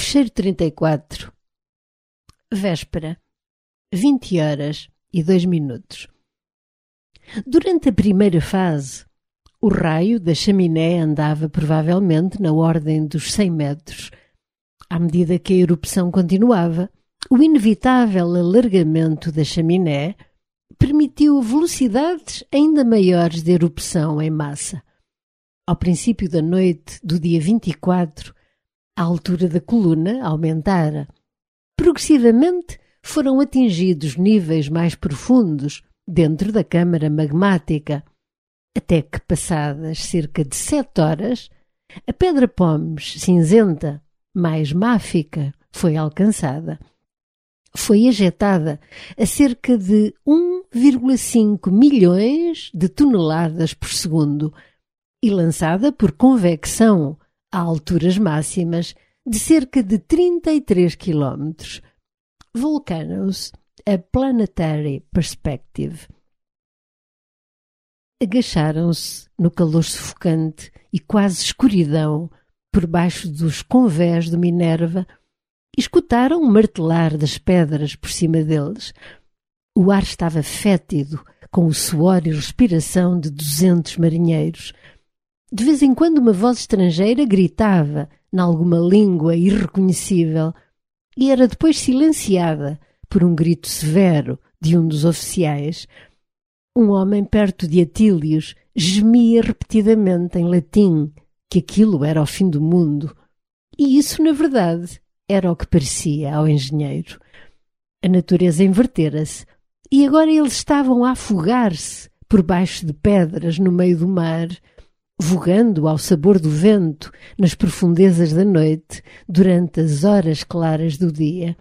Fecheiro 34. Véspera. 20h02. Durante a primeira fase, o raio da chaminé andava provavelmente na ordem dos 100 metros. À medida que a erupção continuava, o inevitável alargamento da chaminé permitiu velocidades ainda maiores de erupção em massa. Ao princípio da noite do dia 24, a altura da coluna aumentara. Progressivamente foram atingidos níveis mais profundos dentro da câmara magmática, até que, passadas cerca de 7 horas, a pedra pómez cinzenta, mais máfica, foi alcançada. Foi ejetada a cerca de 1,5 milhões de toneladas por segundo e lançada por convecção a alturas máximas de cerca de 33 km. Volcanoes, a Planetary Perspective. Agacharam-se no calor sufocante e quase escuridão por baixo dos convés de Minerva e escutaram o martelar das pedras por cima deles. O ar estava fétido com o suor e respiração de 200 marinheiros. De vez em quando uma voz estrangeira gritava nalguma língua irreconhecível e era depois silenciada por um grito severo de um dos oficiais. Um homem perto de Atílios gemia repetidamente em latim que aquilo era o fim do mundo. E isso, na verdade, era o que parecia ao engenheiro. A natureza invertera-se e agora eles estavam a afogar-se por baixo de pedras no meio do mar, vogando ao sabor do vento nas profundezas da noite durante as horas claras do dia.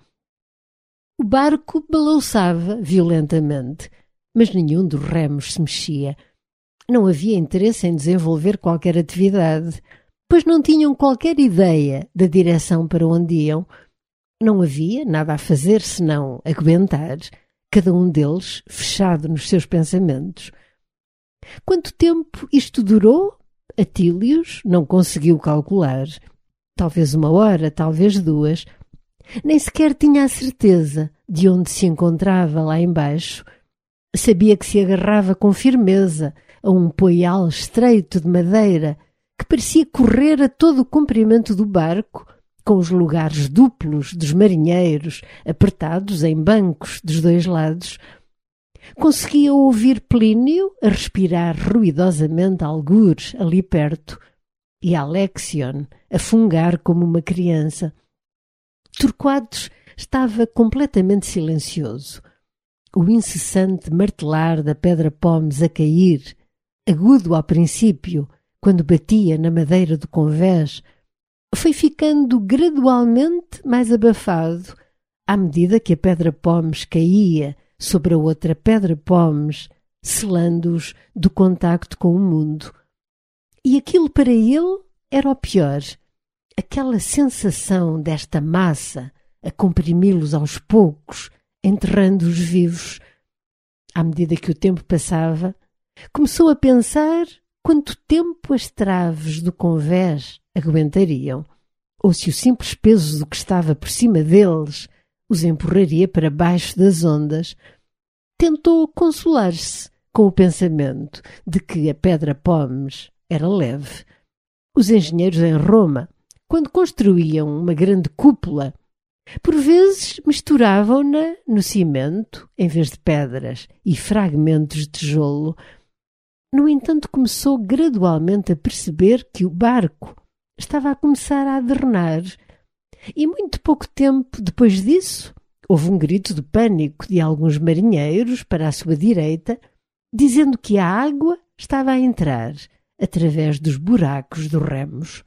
O barco balouçava violentamente, mas nenhum dos remos se mexia. Não havia interesse em desenvolver qualquer atividade, pois não tinham qualquer ideia da direção para onde iam. Não havia nada a fazer senão aguentar, cada um deles fechado nos seus pensamentos. Quanto tempo isto durou? Atílios não conseguiu calcular. Talvez 1 hora, talvez 2. Nem sequer tinha a certeza de onde se encontrava lá embaixo. Sabia que se agarrava com firmeza a um poial estreito de madeira que parecia correr a todo o comprimento do barco, com os lugares duplos dos marinheiros apertados em bancos dos 2 lados. Conseguia ouvir Plínio a respirar ruidosamente algures ali perto e Alexion a fungar como uma criança. Torquatus estava completamente silencioso. O incessante martelar da pedra pómez a cair, agudo ao princípio, quando batia na madeira do convés, foi ficando gradualmente mais abafado à medida que a pedra pómez caía sobre a outra pedra pómez, selando-os do contacto com o mundo. E aquilo para ele era o pior, aquela sensação desta massa a comprimi-los aos poucos, enterrando-os vivos. À medida que o tempo passava, começou a pensar quanto tempo as traves do convés aguentariam, ou se o simples peso do que estava por cima deles os empurraria para baixo das ondas. Tentou consolar-se com o pensamento de que a pedra pómez era leve. Os engenheiros em Roma, quando construíam uma grande cúpula, por vezes misturavam-na no cimento em vez de pedras e fragmentos de tijolo. No entanto, começou gradualmente a perceber que o barco estava a começar a adernar. E muito pouco tempo depois disso, houve um grito de pânico de alguns marinheiros para a sua direita, dizendo que a água estava a entrar através dos buracos dos remos.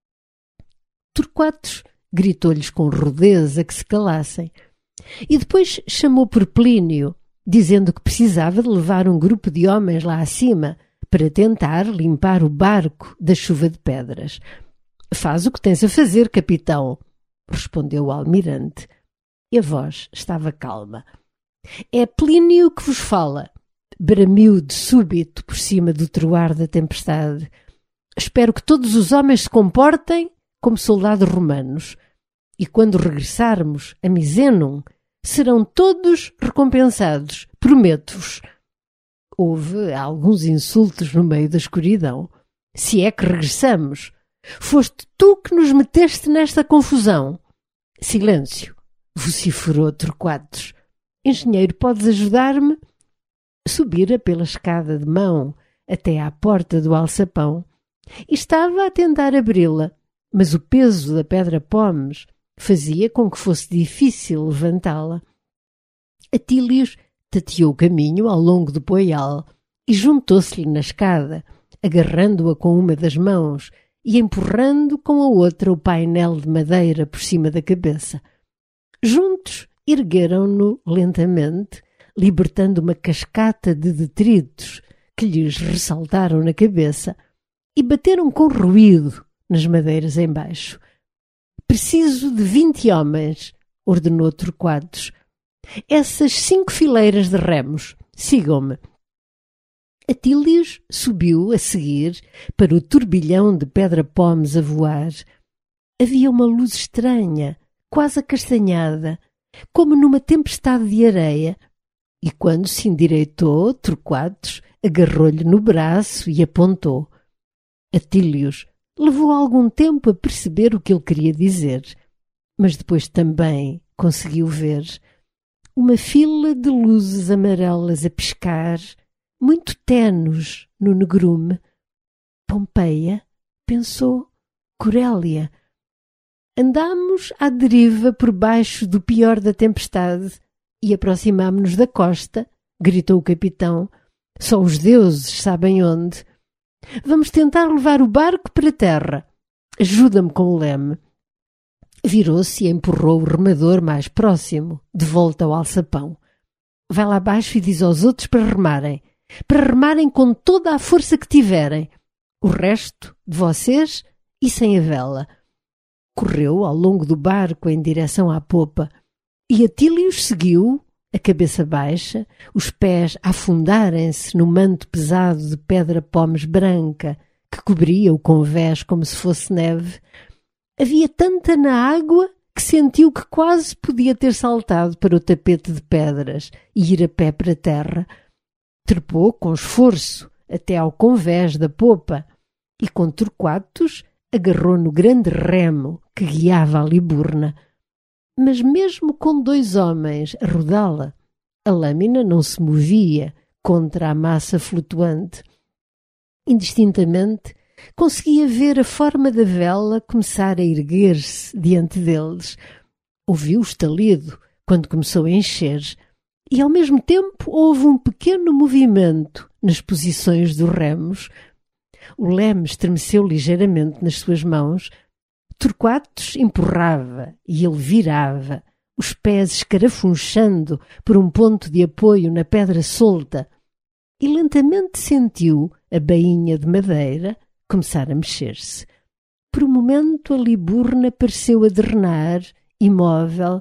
Torquatus gritou-lhes com rudeza que se calassem e depois chamou por Plínio, dizendo que precisava de levar um grupo de homens lá acima para tentar limpar o barco da chuva de pedras. «Faz o que tens a fazer, capitão», respondeu o almirante. E a voz estava calma. «É Plínio que vos fala», bramiu de súbito por cima do troar da tempestade. «Espero que todos os homens se comportem como soldados romanos. e quando regressarmos a Misenum, serão todos recompensados, prometo-vos. Houve alguns insultos no meio da escuridão. Se é que regressamos. Foste tu que nos meteste nesta confusão. Silêncio, vociferou Torquatus. Engenheiro, podes ajudar-me? Subira pela escada de mão até à porta do alçapão e estava a tentar abri-la, mas o peso da pedra-pomes fazia com que fosse difícil levantá-la. Atílios tateou o caminho ao longo do poial e juntou-se-lhe na escada, agarrando-a com uma das mãos e empurrando com a outra o painel de madeira por cima da cabeça. Juntos ergueram-no lentamente, libertando uma cascata de detritos que lhes ressaltaram na cabeça e bateram com ruído nas madeiras embaixo. Preciso de 20 homens, ordenou Torquatus. Essas 5 fileiras de remos, sigam-me. Atílios subiu a seguir para o turbilhão de pedra-pomes a voar. Havia uma luz estranha, quase acastanhada, como numa tempestade de areia, e quando se endireitou, Torquatus agarrou-lhe no braço e apontou. Atílios levou algum tempo a perceber o que ele queria dizer, mas depois também conseguiu ver uma fila de luzes amarelas a piscar, muito tenues no negrume. Pompeia, pensou, Corélia. Andámos à deriva por baixo do pior da tempestade e aproximámo-nos da costa, gritou o capitão. Só os deuses sabem onde. Vamos tentar levar o barco para a terra. Ajuda-me com o leme. Virou-se e empurrou o remador mais próximo, de volta ao alçapão. Vai lá abaixo e diz aos outros para remarem com toda a força que tiverem. O resto, de vocês e sem a vela. Correu ao longo do barco em direção à popa e Atílios seguiu, a cabeça baixa, os pés a afundarem-se no manto pesado de pedra-pomes branca que cobria o convés como se fosse neve. Havia tanta na água que sentiu que quase podia ter saltado para o tapete de pedras e ir a pé para a terra. Trepou com esforço até ao convés da popa e com Torquatus agarrou no grande remo que guiava a liburna. Mas mesmo com 2 homens a rodá-la, a lâmina não se movia contra a massa flutuante. Indistintamente, conseguia ver a forma da vela começar a erguer-se diante deles. Ouviu o estalido quando começou a encher e, ao mesmo tempo, houve um pequeno movimento nas posições dos remos. O leme estremeceu ligeiramente nas suas mãos. Torquatus empurrava e ele virava, os pés escarafunchando por um ponto de apoio na pedra solta, e lentamente sentiu a bainha de madeira começar a mexer-se. Por um momento a liburna pareceu adrenar, imóvel,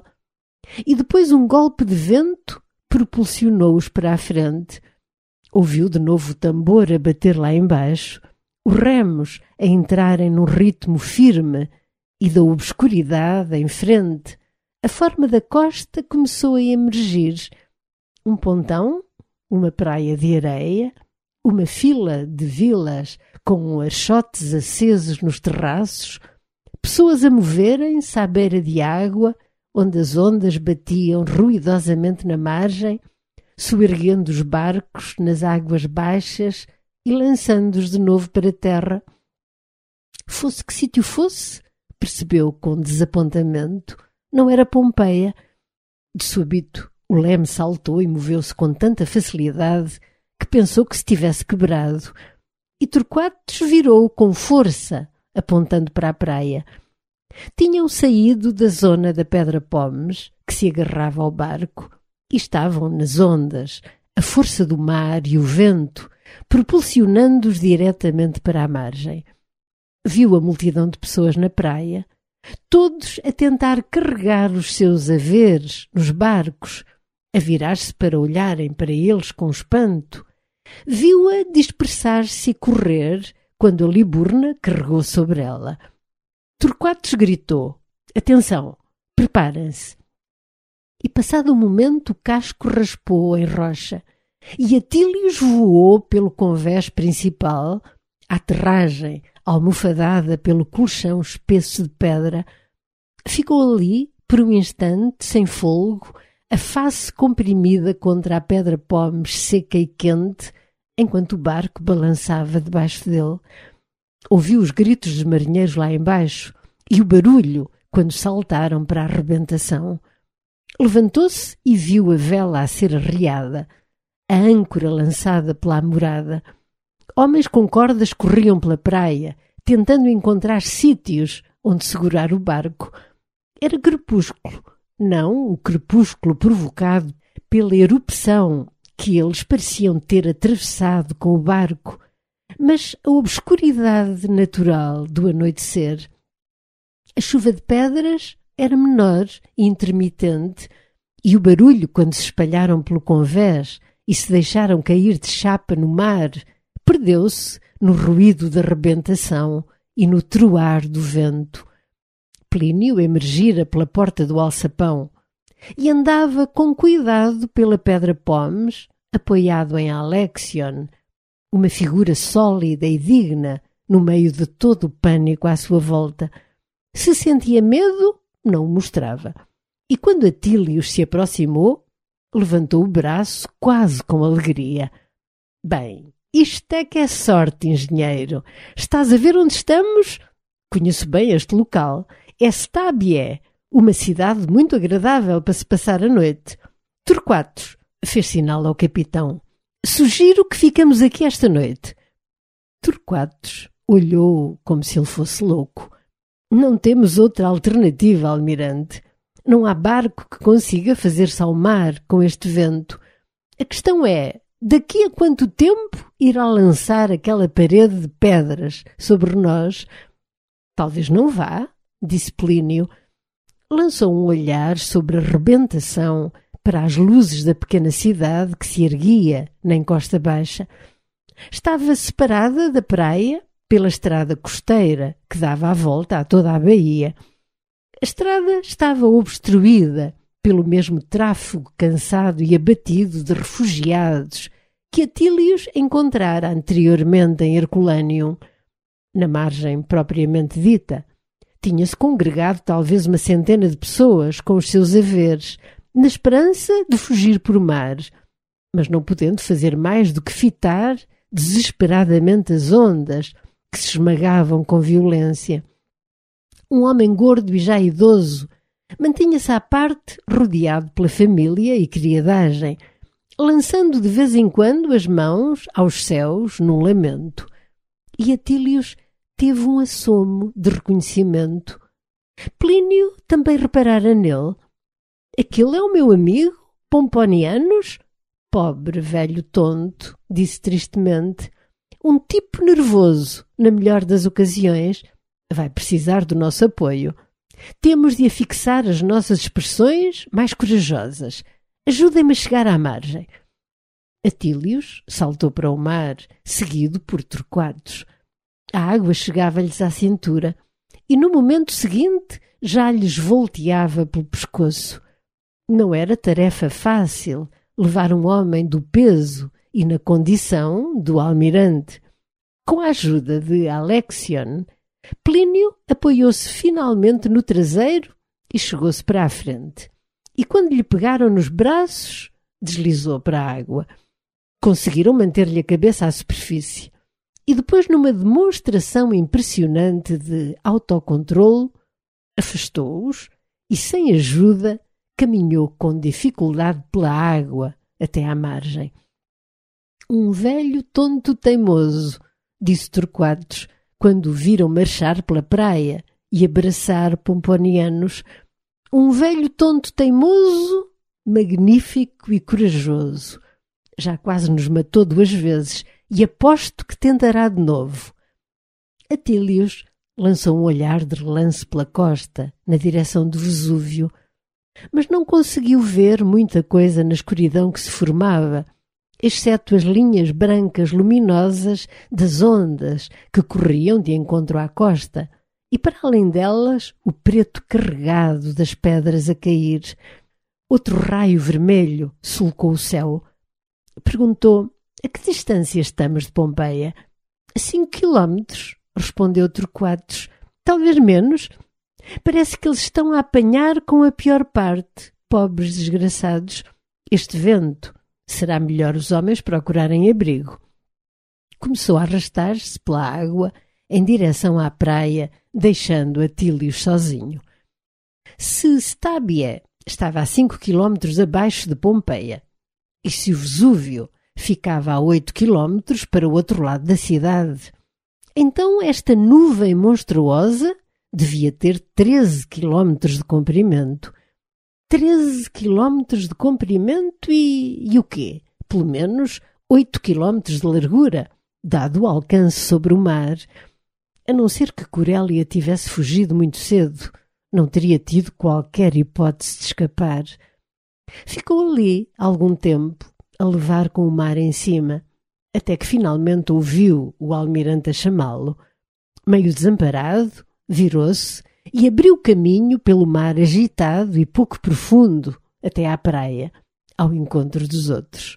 e depois um golpe de vento propulsionou-os para a frente. Ouviu de novo o tambor a bater lá embaixo, os remos a entrarem num ritmo firme, e da obscuridade em frente, a forma da costa começou a emergir. Um pontão, uma praia de areia, uma fila de vilas com archotes acesos nos terraços, pessoas a moverem-se à beira de água, onde as ondas batiam ruidosamente na margem, soerguendo os barcos nas águas baixas e lançando-os de novo para a terra. Fosse que sítio fosse, percebeu com desapontamento, não era Pompeia. De súbito, o leme saltou e moveu-se com tanta facilidade que pensou que se tivesse quebrado, e Torquatus virou com força, apontando para a praia. Tinham saído da zona da pedra-pomes, que se agarrava ao barco, e estavam nas ondas, a força do mar e o vento, propulsionando-os diretamente para a margem. Viu a multidão de pessoas na praia, todos a tentar carregar os seus haveres nos barcos, a virar-se para olharem para eles com espanto. Viu-a dispersar-se e correr quando a liburna carregou sobre ela. Torquatus gritou: Atenção! Preparem-se. E passado um momento o casco raspou em rocha e Atílios voou pelo convés principal, a aterragem almofadada pelo colchão espesso de pedra. Ficou ali, por um instante, sem fôlego, a face comprimida contra a pedra-pomes seca e quente, enquanto o barco balançava debaixo dele. Ouviu os gritos dos marinheiros lá embaixo e o barulho quando saltaram para a arrebentação. Levantou-se e viu a vela a ser arriada, a âncora lançada pela amorada. Homens com cordas corriam pela praia, tentando encontrar sítios onde segurar o barco. Era crepúsculo, não o crepúsculo provocado pela erupção que eles pareciam ter atravessado com o barco, mas a obscuridade natural do anoitecer. A chuva de pedras era menor e intermitente, e o barulho, quando se espalharam pelo convés e se deixaram cair de chapa no mar, perdeu-se no ruído da rebentação e no troar do vento. Plínio emergira pela porta do alçapão e andava com cuidado pela pedra-pomes, apoiado em Alexion, uma figura sólida e digna no meio de todo o pânico à sua volta. Se sentia medo, não o mostrava. E quando Atílios se aproximou, levantou o braço quase com alegria. Bem, isto é que é sorte, engenheiro. Estás a ver onde estamos? Conheço bem este local. É Stabiae, uma cidade muito agradável para se passar a noite. Torquatus, fez sinal ao capitão. Sugiro que ficamos aqui esta noite. Torquatus olhou como se ele fosse louco. Não temos outra alternativa, almirante. Não há barco que consiga fazer-se ao mar com este vento. A questão é, daqui a quanto tempo irá lançar aquela parede de pedras sobre nós? Talvez não vá, disse Plínio. Lançou um olhar sobre a rebentação para as luzes da pequena cidade que se erguia na encosta baixa. Estava separada da praia pela estrada costeira que dava a volta a toda a baía. A estrada estava obstruída pelo mesmo tráfego cansado e abatido de refugiados que Atílios encontrara anteriormente em Herculaneum. Na margem propriamente dita, tinha-se congregado talvez uma centena de pessoas com os seus haveres, na esperança de fugir por mar, mas não podendo fazer mais do que fitar desesperadamente as ondas que se esmagavam com violência. Um homem gordo e já idoso mantinha-se à parte, rodeado pela família e criadagem, lançando de vez em quando as mãos aos céus num lamento. E Atílios teve um assomo de reconhecimento. Plínio também reparara nele. Aquele é o meu amigo, Pomponianus? Pobre velho tonto, disse tristemente. Um tipo nervoso, na melhor das ocasiões, vai precisar do nosso apoio. Temos de afixar as nossas expressões mais corajosas. Ajudem-me a chegar à margem. Atílios saltou para o mar, seguido por Torquatus. A água chegava-lhes à cintura e no momento seguinte já lhes volteava pelo pescoço. Não era tarefa fácil levar um homem do peso e na condição do almirante. Com a ajuda de Alexion, Plínio apoiou-se finalmente no traseiro e chegou-se para a frente. E quando lhe pegaram nos braços, deslizou para a água. Conseguiram manter-lhe a cabeça à superfície. E depois, numa demonstração impressionante de autocontrole, afastou-os e, sem ajuda, caminhou com dificuldade pela água até à margem. Um velho tonto teimoso, disse Torquatus, quando o viram marchar pela praia e abraçar Pomponianus. Um velho tonto teimoso, magnífico e corajoso. Já quase nos matou 2 vezes e aposto que tentará de novo. Atílios lançou um olhar de relance pela costa, na direção do Vesúvio, mas não conseguiu ver muita coisa na escuridão que se formava, exceto as linhas brancas luminosas das ondas que corriam de encontro à costa e para além delas o preto carregado das pedras a cair. Outro raio vermelho sulcou o céu. Perguntou: a que distância estamos de Pompeia? A 5 quilómetros, respondeu Torquatus. Talvez menos. Parece que eles estão a apanhar com a pior parte, pobres desgraçados. Este vento será melhor os homens procurarem abrigo. Começou a arrastar-se pela água em direção à praia, deixando Atílios sozinho. Se Stabie estava a 5 quilómetros abaixo de Pompeia, e se o Vesúvio ficava a 8 quilómetros para o outro lado da cidade, então esta nuvem monstruosa devia ter 13 quilómetros de comprimento. 13 quilómetros de comprimento e o quê? Pelo menos 8 quilómetros de largura, dado o alcance sobre o mar. A não ser que Corélia tivesse fugido muito cedo, não teria tido qualquer hipótese de escapar. Ficou ali algum tempo, a levar com o mar em cima, até que finalmente ouviu o almirante a chamá-lo. Meio desamparado, virou-se e abriu caminho pelo mar agitado e pouco profundo até à praia, ao encontro dos outros.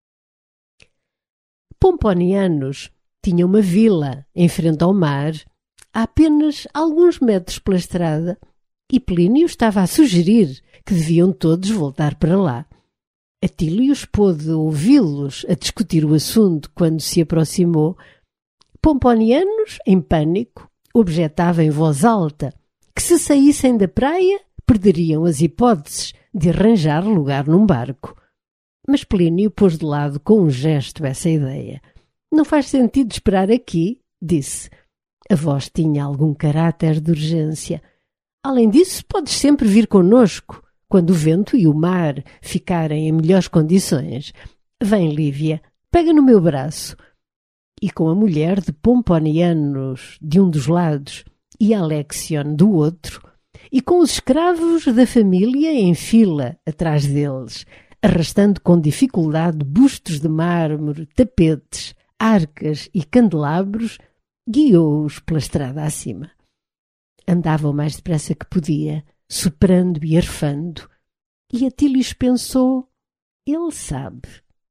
Pomponianos tinha uma vila em frente ao mar, a apenas alguns metros pela estrada, e Plínio estava a sugerir que deviam todos voltar para lá. Atílios pôde ouvi-los a discutir o assunto quando se aproximou. Pomponianos, em pânico, objetavam em voz alta que se saíssem da praia perderiam as hipóteses de arranjar lugar num barco. Mas Plínio pôs de lado com um gesto essa ideia. Não faz sentido esperar aqui, disse. A voz tinha algum caráter de urgência. Além disso, podes sempre vir connosco, quando o vento e o mar ficarem em melhores condições. Vem, Lívia, pega no meu braço. E com a mulher de Pomponianos de um dos lados e Alexion do outro, e com os escravos da família em fila atrás deles, arrastando com dificuldade bustos de mármore, tapetes, arcas e candelabros, guiou-os pela estrada acima. Andava o mais depressa que podia, soprando e arfando, e Atílios pensou: ele sabe,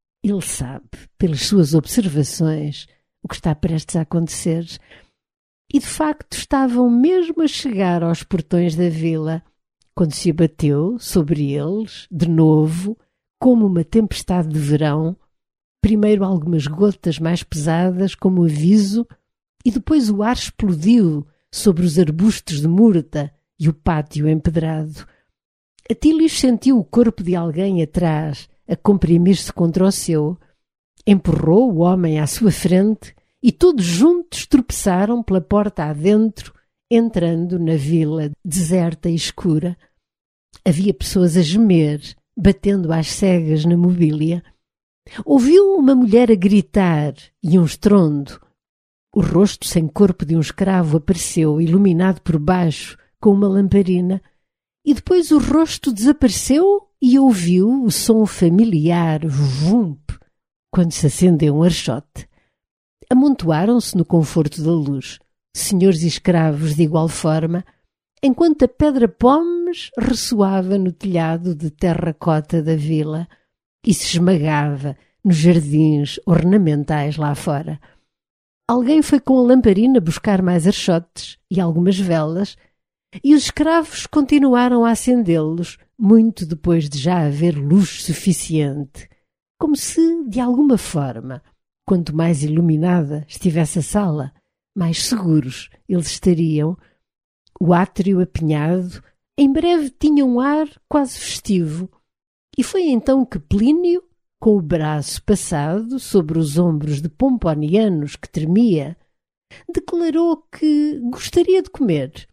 pelas suas observações, o que está prestes a acontecer. E de facto estavam mesmo a chegar aos portões da vila, quando se abateu sobre eles, de novo, como uma tempestade de verão, primeiro algumas gotas mais pesadas como aviso, e depois o ar explodiu sobre os arbustos de murta e o pátio empedrado. Atílios sentiu o corpo de alguém atrás a comprimir-se contra o seu, empurrou o homem à sua frente e todos juntos tropeçaram pela porta adentro, entrando na vila deserta e escura. Havia pessoas a gemer, batendo às cegas na mobília. Ouviu uma mulher a gritar e um estrondo. O rosto sem corpo de um escravo apareceu, iluminado por baixo, com uma lamparina, e depois o rosto desapareceu e ouviu o som familiar vump quando se acendeu um archote. Amontoaram-se no conforto da luz, senhores e escravos de igual forma, enquanto a pedra-pomes ressoava no telhado de terracota da vila e se esmagava nos jardins ornamentais lá fora. Alguém foi com a lamparina buscar mais archotes e algumas velas, e os escravos continuaram a acendê-los, muito depois de já haver luz suficiente, como se, de alguma forma, quanto mais iluminada estivesse a sala, mais seguros eles estariam. O átrio apinhado em breve tinha um ar quase festivo, e foi então que Plínio, com o braço passado sobre os ombros de Pomponianos que tremia, declarou que gostaria de comer.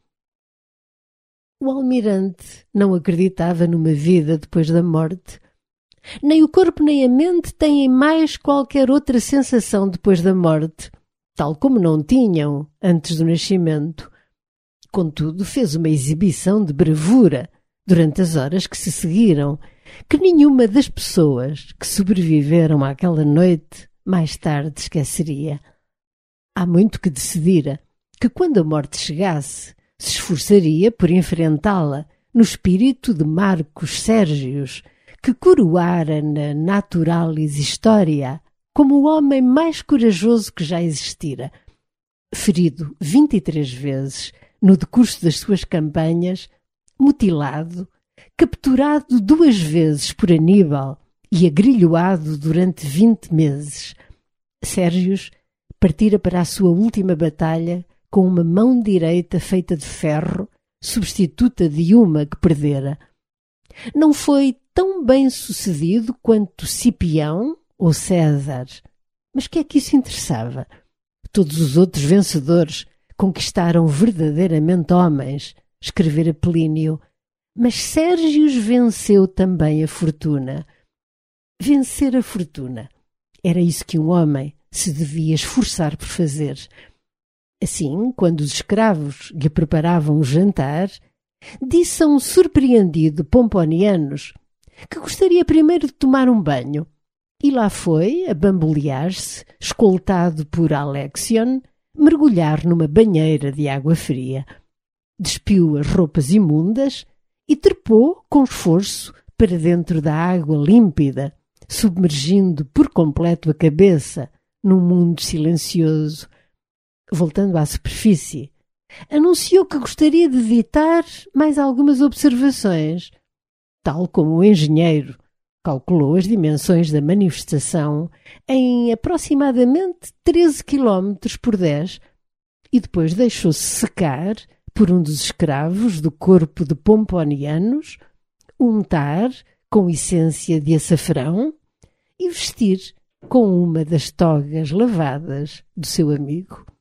O almirante não acreditava numa vida depois da morte. Nem o corpo nem a mente têm mais qualquer outra sensação depois da morte, tal como não tinham antes do nascimento. Contudo, fez uma exibição de bravura durante as horas que se seguiram, que nenhuma das pessoas que sobreviveram àquela noite mais tarde esqueceria. Há muito que decidira, que quando a morte chegasse, se esforçaria por enfrentá-la no espírito de Marcos Sérgios, que coroara na Naturalis Historia como o homem mais corajoso que já existira. Ferido 23 vezes no decurso das suas campanhas, mutilado, capturado 2 vezes por Aníbal e agrilhoado durante 20 meses, Sérgios partira para a sua última batalha com uma mão direita feita de ferro, substituta de uma que perdera. Não foi tão bem sucedido quanto Cipião ou César, mas que é que isso interessava? Todos os outros vencedores conquistaram verdadeiramente homens, escrevera Plínio, mas Sérgios venceu também a fortuna. Vencer a fortuna. Era isso que um homem se devia esforçar por fazer. Assim, quando os escravos lhe preparavam o jantar, disse a um surpreendido Pomponianos que gostaria primeiro de tomar um banho. E lá foi, a bambolear-se, escoltado por Alexion, mergulhar numa banheira de água fria. Despiu as roupas imundas e trepou com esforço para dentro da água límpida, submergindo por completo a cabeça num mundo silencioso. Voltando à superfície, anunciou que gostaria de ditar mais algumas observações, tal como o engenheiro calculou as dimensões da manifestação em aproximadamente 13 km por 10 e depois deixou-se secar por um dos escravos do corpo de Pomponianos, untar com essência de açafrão e vestir com uma das togas lavadas do seu amigo.